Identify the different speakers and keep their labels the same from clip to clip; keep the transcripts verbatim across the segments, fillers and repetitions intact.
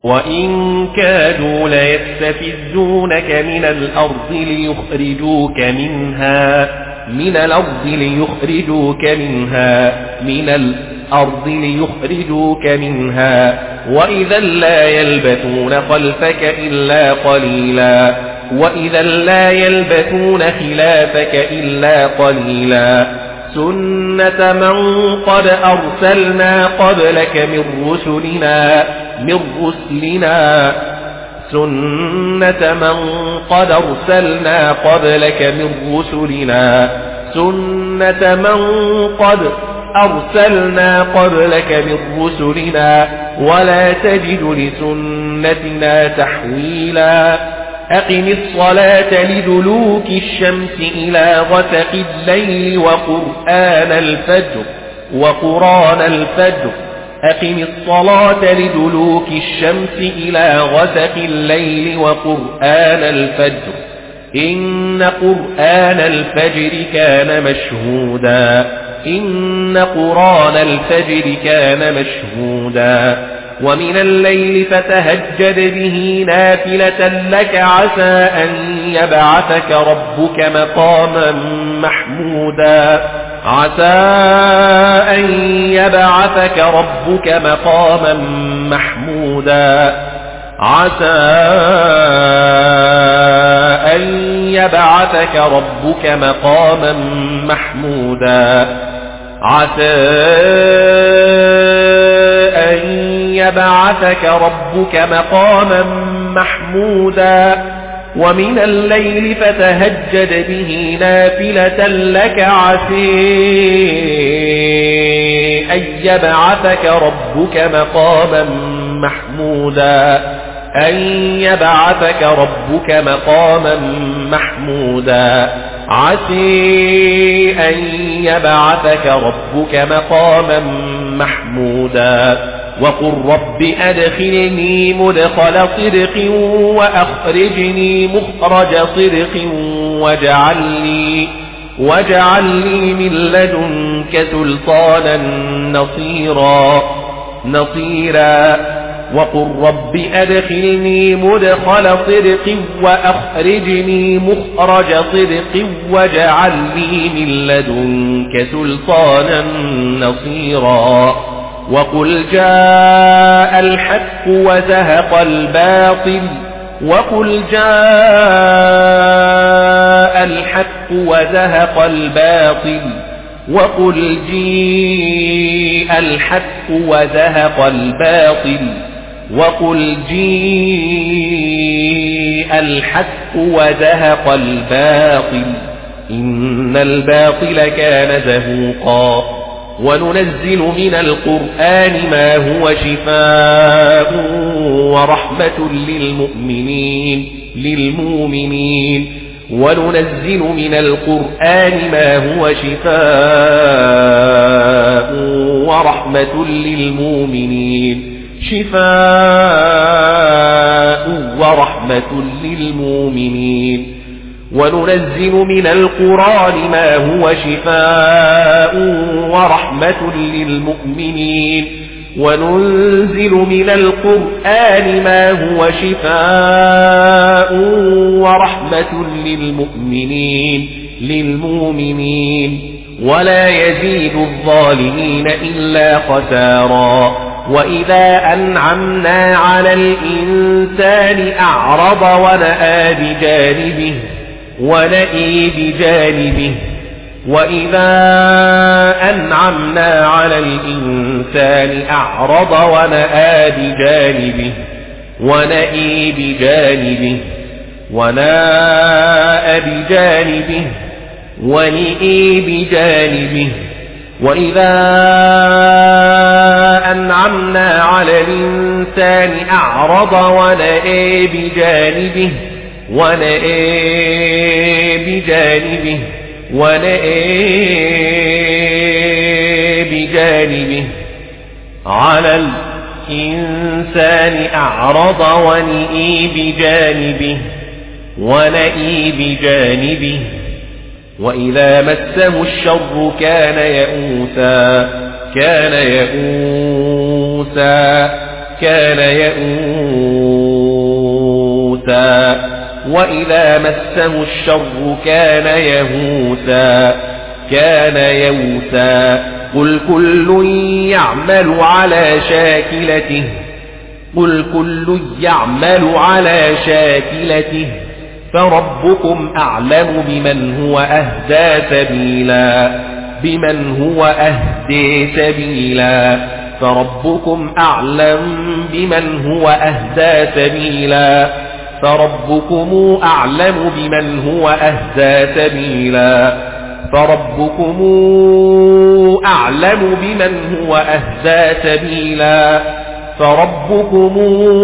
Speaker 1: وإن كادوا ليستفزونك من الأرض ليخرجوك منها من الأرض ليخرجوك منها من الأرض ليخرجوك منها وإذا لا يلبثون خلفك إلا قليلا وإذا لا يلبثون خلافك إلا قليلا سنة من قد أرسلنا قبلك من رسلنا من رسلنا سنة من قد أرسلنا قبلك من رسلنا سنة من قد أرسلنا قبلك من رسلنا ولا تجد لسنتنا تحويلا أقم الصلاة لدلوك الشمس إلى غسق الليل وقرآن الفجر وقرآن الفجر أقم الصلاة لدلوك الشمس إلى غسق الليل وقرآن الفجر إن قرآن الفجر كان مشهودا إن قرآن الفجر كان مشهودا ومن الليل فتهجد به نافلة لك عسى أن يبعثك ربك مقاما محمودا عسى أن يبعثك ربك مقاما محمودا عسى أن يبعثك ربك مقاما محمودا عسى أن يبعثك ربك مقاما محمودا ومن الليل فتهجد به نافلة لك عسى أن يبعثك ربك مقاما محمودا أن يبعثك ربك مقاما محمودا عسى أن يبعثك ربك مقاما محمودا وقل رب أدخلني مدخل صدق وأخرجني مخرج صدق واجعل لي واجعل لي من لدنك سلطانا نصيرا نصيرا وقل رب أدخلني مدخل صدق وأخرجني مخرج صدق واجعل لي من لدنك سلطانا نصيرا وقل جاء الحق وزهق الباطل وقل جاء الحق وزهق الباطل وقل جيء الحق وزهق الباطل وقل جيء الحق وزهق الباطل إن الباطل كان زهوقا وننزل من القرآن ما هو شفاء ورحمة للمؤمنين للمؤمنين وننزل من القرآن ما هو شفاء ورحمة للمؤمنين شفاء ورحمة للمؤمنين وننزل من القرآن ما هو شفاء ورحمة للمؤمنين وننزل من القرآن ما هو شفاء ورحمة للمؤمنين للمؤمنين ولا يزيد الظالمين إلا خسارا وإذا أنعمنا على الإنسان أعرض ونأى بجانبه ونأى بجانبه وإذا أنعمنا على الإنسان أعرض ونأى بجانبه ونأى بجانبه ونأى بجانبه ونأى بجانبه وإذا أنعمنا على الإنسان أعرض ونأى بجانبه ونأى بجانبه ونأى بجانبه على الإنسان أعرض ونأى بجانبه ونأى بجانبه وإذا مسه الشر كان يئوسا كان يئوسا كان يئوسا وإذا مسه الشر كان يهوسا كان يئوسا قل كل يعمل على شاكلته قل كل يعمل على شاكلته فربكم أعلم بمن هو أهدى سبيلا بمن هو أهدى سبيلا فربكم أعلم بمن هو أهدى سبيلا فربكم أعلم بمن هو أهدى سبيلا فربكم أعلم بمن هو أهدى سبيلا فربكم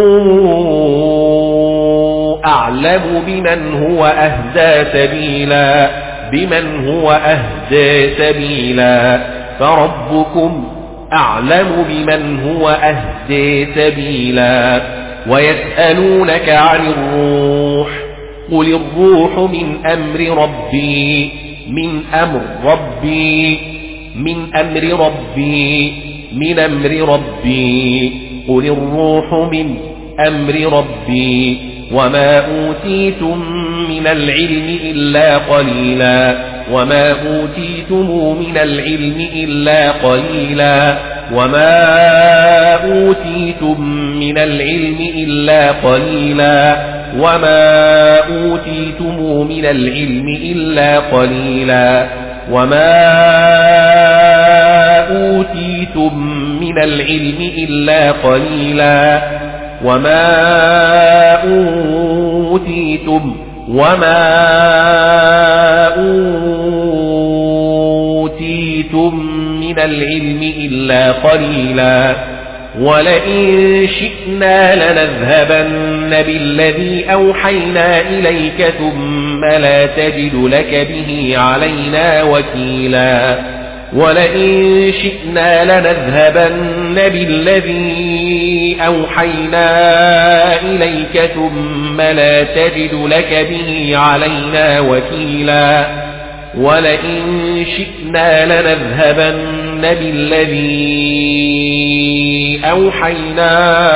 Speaker 1: أعلم بمن هو أهدى سبيلا بمن هو أهدى سبيلا فربكم أعلم بمن هو أهدى سبيلا ويسألونك عن الروح قل الروح من أمر ربي من أمر ربي من أمر ربي من أمر ربي قل الروح من أمر ربي وما أوتيتم من العلم إلا قليلا وما أوتيتم من العلم إلا قليلا وما أوتيتم من العلم إلا قليلا وما أوتيتم من العلم إلا قليلا وما أوتيتم من العلم إلا قليلا وما أوتيتم وما أوتيتم من العلم إلا قليلا ولئن شئنا لنذهبن بالذي أوحينا إليك ثم لا تجد لك به علينا وكيلا ولئن شئنا لنذهبن بالذي أوحينا إليك ثم لا تجد لك به علينا وكيلا ولئن شئنا لنذهبن بالذي أوحينا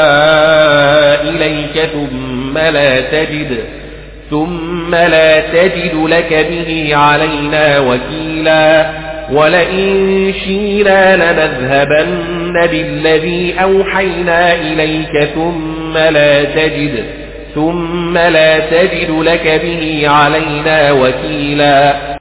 Speaker 1: إليك ثم لا تجد ثم لا تجد لك به علينا وكيلا ولئن شئنا لنذهبن بالذي أوحينا إليك ثم لا تجد ثم لا تجد لك به علينا وكيلا